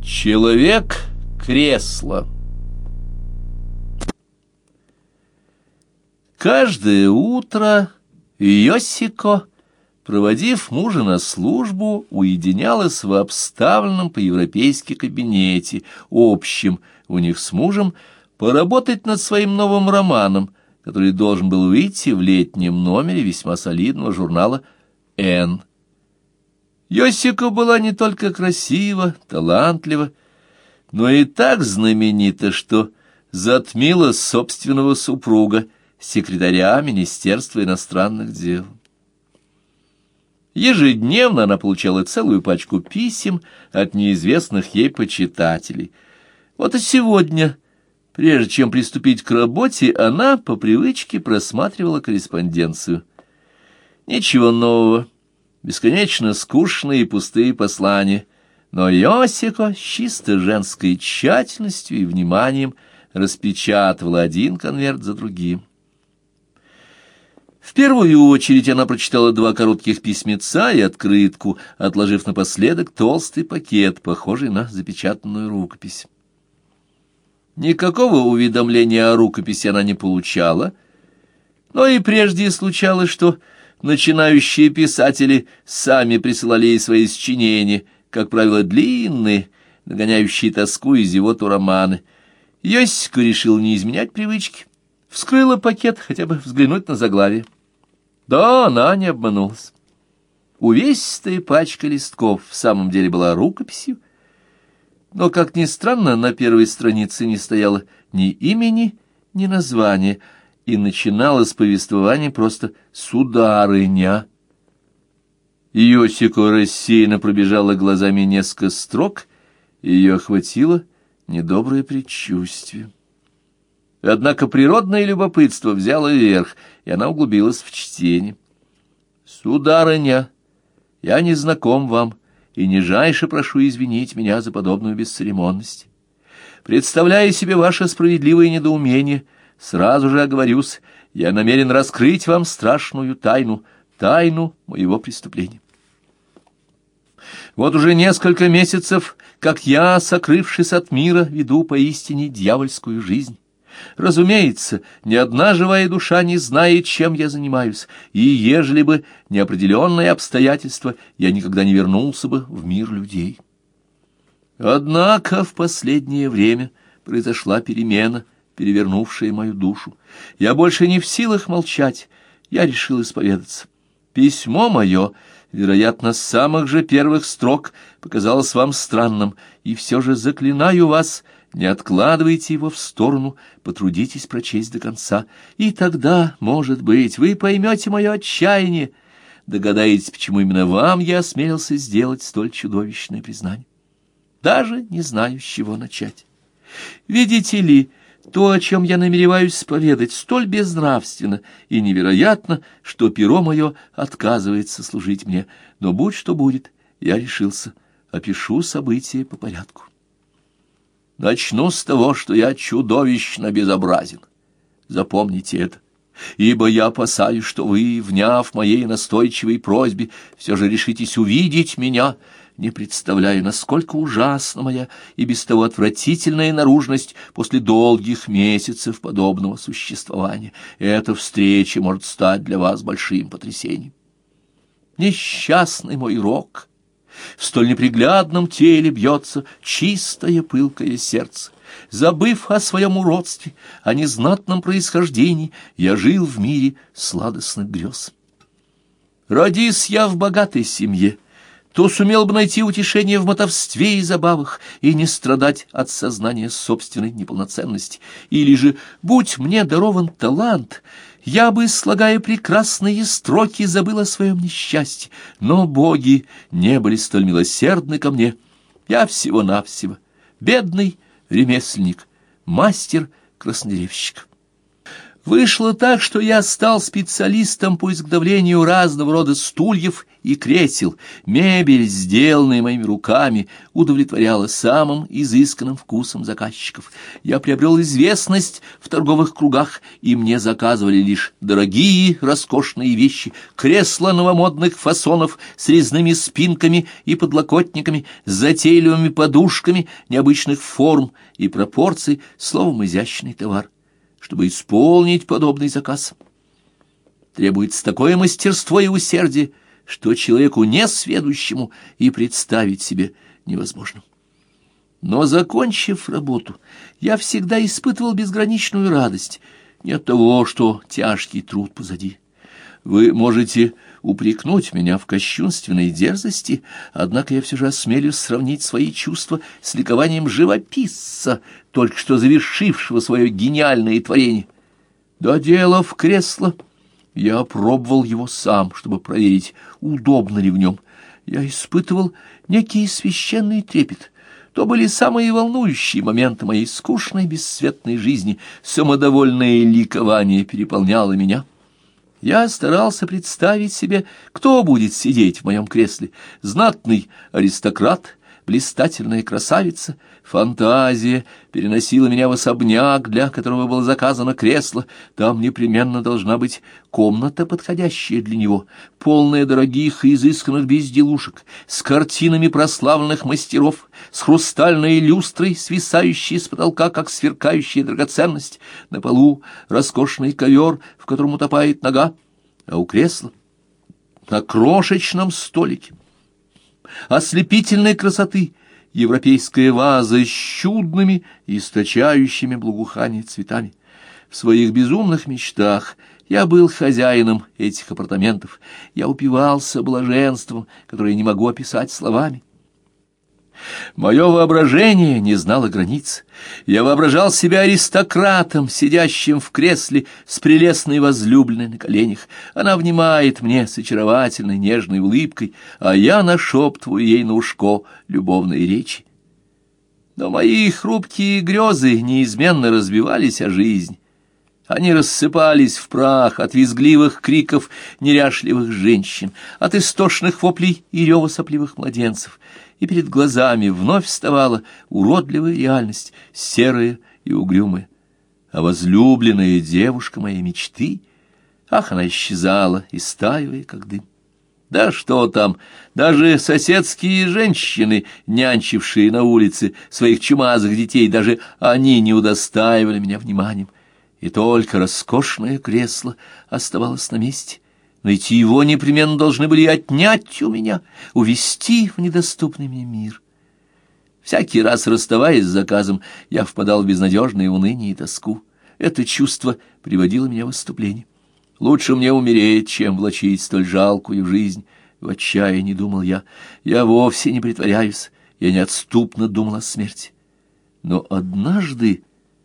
Человек-кресло. Каждое утро Йосико, проводив мужа на службу, уединялась в обставленном по-европейски кабинете, общем у них с мужем, поработать над своим новым романом, который должен был выйти в летнем номере весьма солидного журнала «Н». Йосико была не только красива, талантлива, но и так знаменита, что затмила собственного супруга, секретаря Министерства иностранных дел. Ежедневно она получала целую пачку писем от неизвестных ей почитателей. Вот и сегодня, прежде чем приступить к работе, она по привычке просматривала корреспонденцию. Ничего нового. Бесконечно скучные и пустые послания, но Йосико с чисто женской тщательностью и вниманием распечатывала один конверт за другим. В первую очередь она прочитала 2 коротких письмеца и открытку, отложив напоследок толстый пакет, похожий на запечатанную рукопись. Никакого уведомления о рукописи она не получала, но и прежде случалось, что начинающие писатели сами присылали ей свои сочинения, как правило, длинные, нагоняющие тоску и зевоту романы. Йосико решил не изменять привычки, вскрыла пакет, хотя бы взглянуть на заглавие. Да, она не обманулась. Увесистая пачка листков в самом деле была рукописью, но, как ни странно, на первой странице не стояло ни имени, ни названия, и начиналось повествование просто «Сударыня». Йосико рассеянно пробежала глазами несколько строк, и ее охватило недоброе предчувствие. Однако природное любопытство взяло верх, и она углубилась в чтение. «Сударыня, я не знаком вам, и нижайше прошу извинить меня за подобную бесцеремонность. Представляя себе ваше справедливое недоумение, сразу же оговорюсь, я намерен раскрыть вам страшную тайну, тайну моего преступления. Вот уже несколько месяцев, как я, сокрывшись от мира, веду поистине дьявольскую жизнь. Разумеется, ни одна живая душа не знает, чем я занимаюсь, и ежели бы неопределенные обстоятельства, я никогда не вернулся бы в мир людей. Однако в последнее время произошла перемена, перевернувшая мою душу. Я больше не в силах молчать, я решил исповедаться. Письмо мое, вероятно, с самых же первых строк показалось вам странным, и все же заклинаю вас, не откладывайте его в сторону, потрудитесь прочесть до конца, и тогда, может быть, вы поймете мое отчаяние, догадаетесь, почему именно вам я осмелился сделать столь чудовищное признание. Даже не знаю, с чего начать. Видите ли, то, о чем я намереваюсь поведать, столь безнравственно и невероятно, что перо мое отказывается служить мне. Но будь что будет, я решился, опишу события по порядку. Начну с того, что я чудовищно безобразен. Запомните это, ибо я опасаюсь, что вы, вняв моей настойчивой просьбе, все же решитесь увидеть меня. Не представляю, насколько ужасна моя и без того отвратительная наружность после долгих месяцев подобного существования. Эта встреча может стать для вас большим потрясением. Несчастный мой Рок! В столь неприглядном теле бьется чистое пылкое сердце. Забыв о своем уродстве, о незнатном происхождении, я жил в мире сладостных грез. Родись я в богатой семье, то сумел бы найти утешение в мотовстве и забавах и не страдать от сознания собственной неполноценности. Или же, будь мне дарован талант, я бы, слагая прекрасные строки, забыл о своем несчастье, но боги не были столь милосердны ко мне. Я всего-навсего бедный ремесленник, мастер-краснодеревщик. Вышло так, что я стал специалистом по изготовлению разного рода стульев и кресел. Мебель, сделанная моими руками, удовлетворяла самым изысканным вкусом заказчиков. Я приобрел известность в торговых кругах, и мне заказывали лишь дорогие, роскошные вещи, кресла новомодных фасонов с резными спинками и подлокотниками, с затейливыми подушками необычных форм и пропорций, словом, изящный товар. Чтобы исполнить подобный заказ, требуется такое мастерство и усердие, что человеку несведущему и представить себе невозможно. Но, закончив работу, я всегда испытывал безграничную радость не от того, что тяжкий труд позади. Вы можете упрекнуть меня в кощунственной дерзости, однако я все же осмелюсь сравнить свои чувства с ликованием живописца, только что завершившего свое гениальное творение. Доделав кресло, я опробовал его сам, чтобы проверить, удобно ли в нем. Я испытывал некий священный трепет. То были самые волнующие моменты моей скучной бесцветной жизни. Самодовольное ликование переполняло меня. Я старался представить себе, кто будет сидеть в моем кресле. Знатный аристократ, блистательная красавица. Фантазия переносила меня в особняк, для которого было заказано кресло. Там непременно должна быть комната, подходящая для него, полная дорогих и изысканных безделушек, с картинами прославленных мастеров, с хрустальной люстрой, свисающей с потолка, как сверкающая драгоценность. На полу роскошный ковер, в котором утопает нога, а у кресла на крошечном столике ослепительной красоты европейская ваза с чудными, источающими благоухание цветами. В своих безумных мечтах я был хозяином этих апартаментов. Я упивался блаженством, которое не могу описать словами. Мое воображение не знало границ. Я воображал себя аристократом, сидящим в кресле с прелестной возлюбленной на коленях. Она внимает мне с очаровательной нежной улыбкой, а я нашептываю ей на ушко любовные речи. Но мои хрупкие грезы неизменно разбивались о жизнь. Они рассыпались в прах от визгливых криков неряшливых женщин, от истошных воплей и рева сопливых младенцев, и перед глазами вновь вставала уродливая реальность, серая и угрюмая. А возлюбленная девушка моей мечты, ах, она исчезала, истаивая, как дым. Да что там, даже соседские женщины, нянчившие на улице своих чумазых детей, даже они не удостаивали меня вниманием. И только роскошное кресло оставалось на месте. Но ведь его непременно должны были отнять у меня, увести в недоступный мне мир. Всякий раз, расставаясь с заказом, я впадал в безнадежное уныние и тоску. Это чувство приводило меня в выступление. Лучше мне умереть, чем влачить столь жалкую жизнь. В отчаянии думал я. Я вовсе не притворяюсь, я неотступно думал о смерти. Но однажды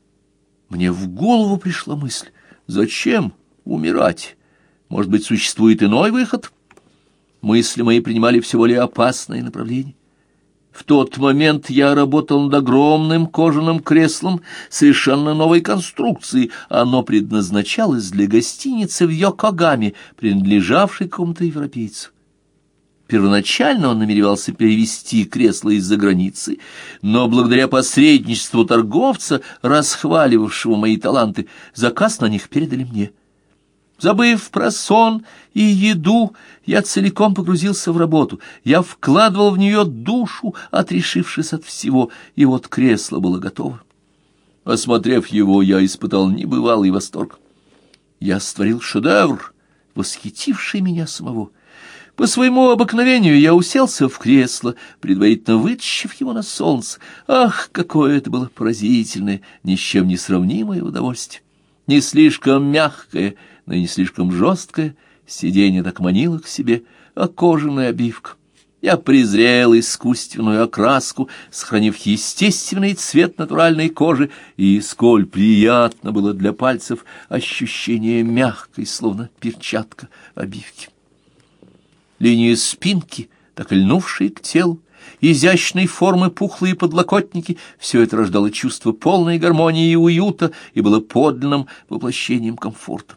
мне в голову пришла мысль: зачем умирать? Может быть, существует иной выход? Мысли мои принимали все более опасное направление. В тот момент я работал над огромным кожаным креслом совершенно новой конструкции. Оно предназначалось для гостиницы в Йокогаме, принадлежавшей какому-то европейцу. Первоначально он намеревался перевезти кресло из-за границы, но благодаря посредничеству торговца, расхваливавшего мои таланты, заказ на них передали мне. Забыв про сон и еду, я целиком погрузился в работу. Я вкладывал в нее душу, отрешившись от всего, и вот кресло было готово. Осмотрев его, я испытал небывалый восторг. Я створил шедевр, восхитивший меня самого. По своему обыкновению я уселся в кресло, предварительно вытащив его на солнце. Ах, какое это было поразительное, ни с чем не сравнимое удовольствие! Не слишком мягкое, но и не слишком жесткое, сиденье так манило к себе, а кожаная обивка. Я презрел искусственную окраску, сохранив естественный цвет натуральной кожи, и сколь приятно было для пальцев ощущение мягкой, словно перчатка, обивки. Линии спинки, так льнувшие к телу, изящной формы пухлые подлокотники — все это рождало чувство полной гармонии и уюта и было подлинным воплощением комфорта.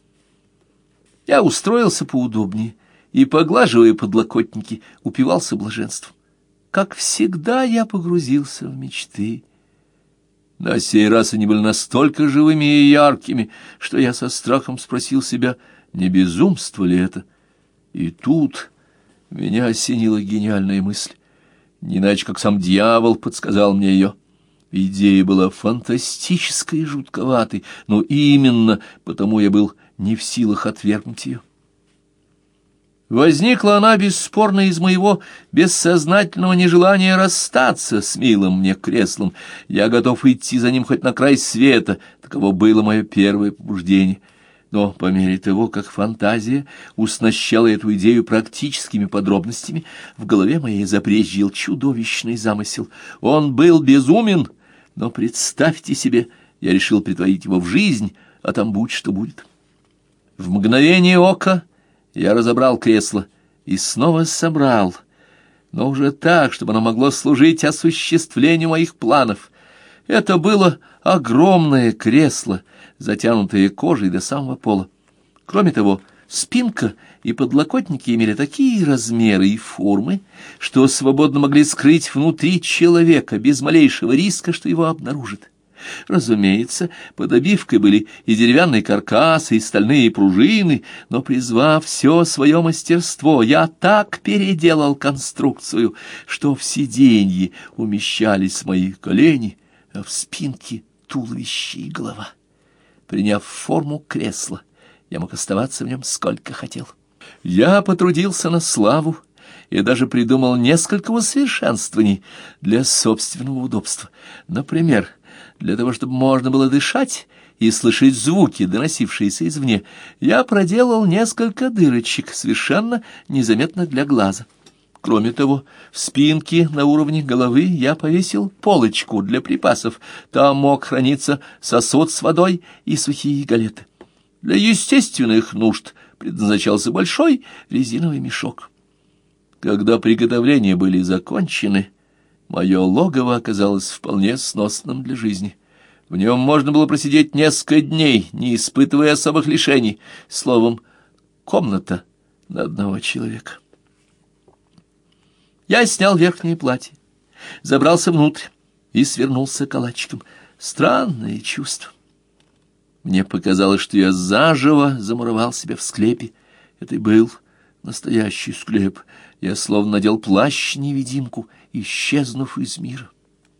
Я устроился поудобнее и, поглаживая подлокотники, упивался блаженством. Как всегда, я погрузился в мечты. На сей раз они были настолько живыми и яркими, что я со страхом спросил себя, не безумство ли это. И тут меня осенила гениальная мысль. Не иначе, как сам дьявол подсказал мне ее. Идея была фантастической и жутковатой, но именно потому я был не в силах отвергнуть ее. Возникла она бесспорно из моего бессознательного нежелания расстаться с милым мне креслом. Я готов идти за ним хоть на край света, таково было мое первое побуждение. Но по мере того, как фантазия уснащала эту идею практическими подробностями, в голове моей забрезжил чудовищный замысел. Он был безумен, но представьте себе, я решил претворить его в жизнь, а там будь что будет. В мгновение ока я разобрал кресло и снова собрал, но уже так, чтобы оно могло служить осуществлению моих планов. Это было огромное кресло, затянутое кожей до самого пола. Кроме того, спинка и подлокотники имели такие размеры и формы, что свободно могли скрыть внутри человека без малейшего риска, что его обнаружат. Разумеется, под обивкой были и деревянный каркас, и стальные пружины, но, призвав все свое мастерство, я так переделал конструкцию, что в сиденье умещались мои колени, а в спинке туловище и голова. Приняв форму кресла, я мог оставаться в нем сколько хотел. Я потрудился на славу и даже придумал несколько усовершенствований для собственного удобства. Например, для того, чтобы можно было дышать и слышать звуки, доносившиеся извне, я проделал несколько дырочек, совершенно незаметно для глаза. Кроме того, в спинке на уровне головы я повесил полочку для припасов. Там мог храниться сосуд с водой и сухие галеты. Для естественных нужд предназначался большой резиновый мешок. Когда приготовления были закончены, мое логово оказалось вполне сносным для жизни. В нем можно было просидеть несколько дней, не испытывая особых лишений. Словом, комната на одного человека. Я снял верхнее платье, забрался внутрь и свернулся калачиком. Странное чувство. Мне показалось, что я заживо замуровал себя в склепе. Это и был настоящий склеп. Я словно надел плащ-невидимку, исчезнув из мира.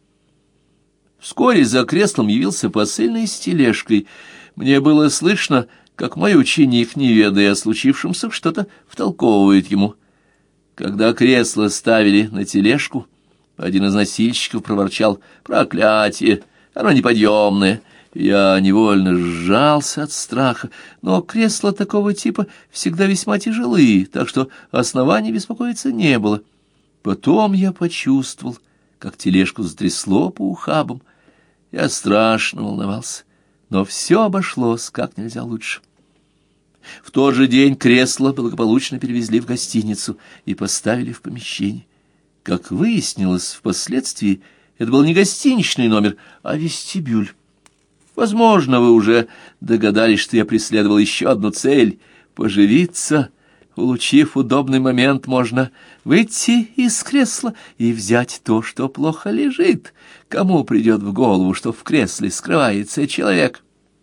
Вскоре за креслом явился посыльный с тележкой. Мне было слышно, как мой ученик, не ведая о случившемся, что-то втолковывает ему. Когда кресло ставили на тележку, один из носильщиков проворчал: «Проклятие! Оно неподъемное!» Я невольно сжался от страха, но кресла такого типа всегда весьма тяжелые, так что оснований беспокоиться не было. Потом я почувствовал, как тележку затрясло по ухабам. Я страшно волновался, но все обошлось как нельзя лучше. В тот же день кресло благополучно перевезли в гостиницу и поставили в помещение. Как выяснилось впоследствии, это был не гостиничный номер, а вестибюль. Возможно, вы уже догадались, что я преследовал еще одну цель — поживиться. Улучив удобный момент, можно выйти из кресла и взять то, что плохо лежит. Кому придет в голову, что в кресле скрывается человек?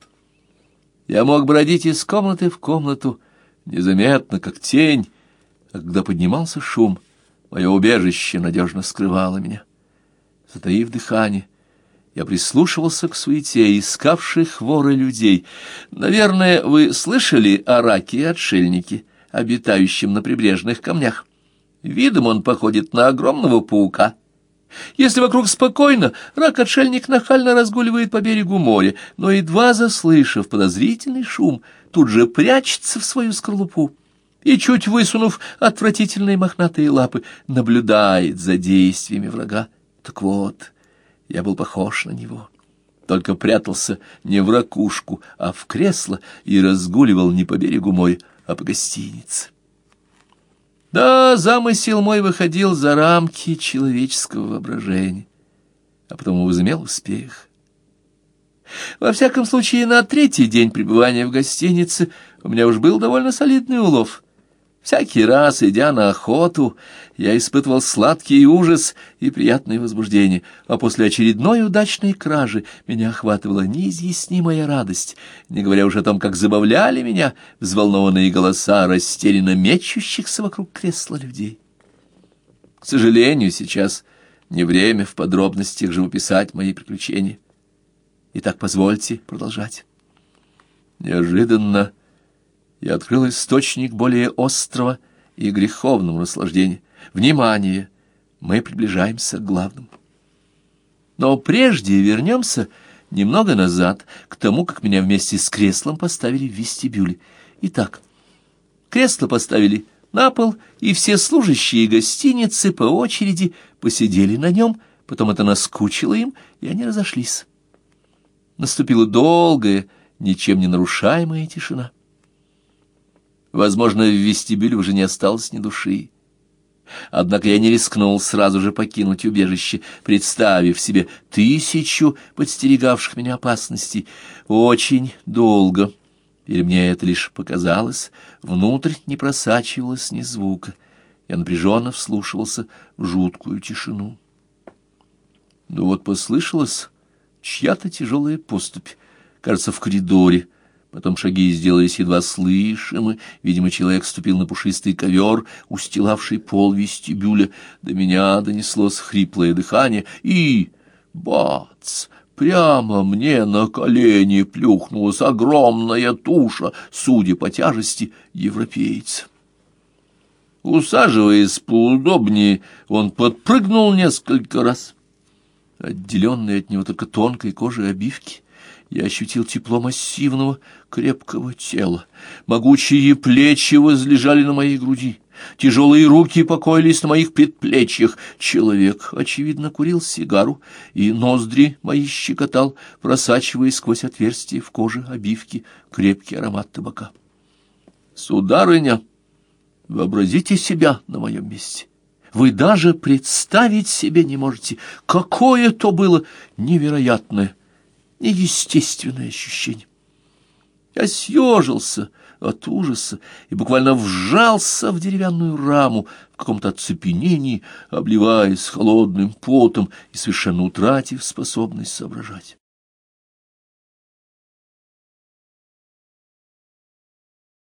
Я мог бродить из комнаты в комнату, незаметно, как тень, а когда поднимался шум, мое убежище надежно скрывало меня. Затаив дыхание, я прислушивался к суете искавших воры людей. Наверное, вы слышали о раке-отшельнике, обитающем на прибрежных камнях. Видом он походит на огромного паука. Если вокруг спокойно, рак-отшельник нахально разгуливает по берегу моря, но, едва заслышав подозрительный шум, тут же прячется в свою скорлупу и, чуть высунув отвратительные мохнатые лапы, наблюдает за действиями врага. Так вот, я был похож на него, только прятался не в ракушку, а в кресло и разгуливал не по берегу моря, а по гостинице. Да, замысел мой выходил за рамки человеческого воображения, а потому возымел успех. Во всяком случае, на третий день пребывания в гостинице у меня уж был довольно солидный улов. Всякий раз, идя на охоту, я испытывал сладкий ужас и приятное возбуждение, а после очередной удачной кражи меня охватывала неизъяснимая радость, не говоря уж о том, как забавляли меня взволнованные голоса растерянно мечущихся вокруг кресла людей. К сожалению, сейчас не время в подробностях живописать мои приключения. Итак, позвольте продолжать. Неожиданно я открыл источник более острого и греховного наслаждения. Внимание! Мы приближаемся к главному. Но прежде вернемся немного назад, к тому, как меня вместе с креслом поставили в вестибюле. Итак, кресло поставили на пол, и все служащие гостиницы по очереди посидели на нем, потом это наскучило им, и они разошлись. Наступила долгая, ничем не нарушаемая тишина. Возможно, в вестибюле уже не осталось ни души. Однако я не рискнул сразу же покинуть убежище, представив себе 1000 подстерегавших меня опасностей. Очень долго, или мне это лишь показалось, внутрь не просачивалось ни звука. Я напряженно вслушивался в жуткую тишину. Но вот послышалась чья-то тяжелая поступь, кажется, в коридоре. Потом шаги сделались едва слышимы. Видимо, человек ступил на пушистый ковер, устилавший пол вестибюля. До меня донеслось хриплое дыхание, и бац! Прямо мне на колени плюхнулась огромная туша, судя по тяжести, европейца. Усаживаясь поудобнее, он подпрыгнул несколько раз. Отделенный от него только тонкой кожей обивки, я ощутил тепло массивного, крепкого тела. Могучие плечи возлежали на моей груди. Тяжелые руки покоились на моих предплечьях. Человек, очевидно, курил сигару, и ноздри мои щекотал, просачиваясь сквозь отверстие в коже обивки крепкий аромат табака. «Сударыня, вообразите себя на моем месте. Вы даже представить себе не можете, какое то было невероятное, неестественное ощущение. Я съежился от ужаса и буквально вжался в деревянную раму в каком-то оцепенении, обливаясь холодным потом и совершенно утратив способность соображать.